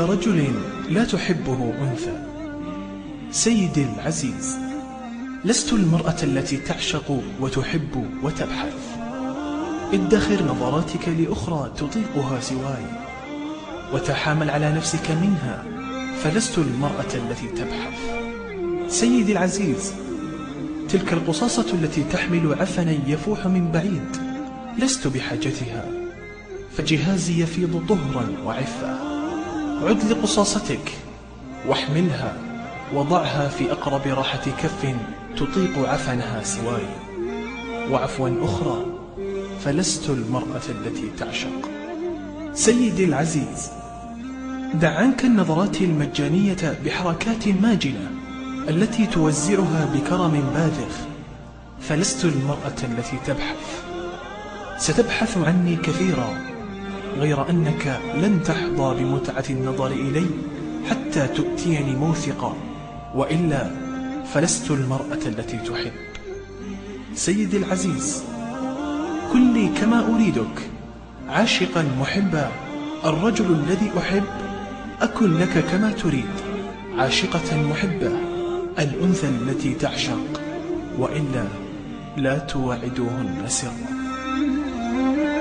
رجل لا تحبه أنثى. سيدي العزيز، لست المرأة التي تعشق وتحب وتبحث. ادخر نظراتك لأخرى تطيقها سواي، وتحامل على نفسك منها، فلست المرأة التي تبحث. سيدي العزيز، تلك القصاصة التي تحمل عفنا يفوح من بعيد لست بحاجتها، فجهازي يفيض طهرا وعفة. عد لقصاصتك واحملها، وضعها في أقرب راحة كف تطيق عفنها سواي. وعفوا أخرى، فلست المرأة التي تعشق. سيدي العزيز، دع عنك النظرات المجانية بحركات ماجنة التي توزعها بكرم باذخ، فلست المرأة التي تبحث. ستبحث عني كثيرا، غير أنك لن تحظى بمتعة النظر إلي حتى تؤتيني موثقا، وإلا فلست المرأة التي تحب. سيدي العزيز، كن لي كما أريدك، عاشقا محبا. الرجل الذي أحب أكن لك كما تريد، عاشقة محبة، الأنثى التي تعشق، وإلا لا توعدوهن سرا.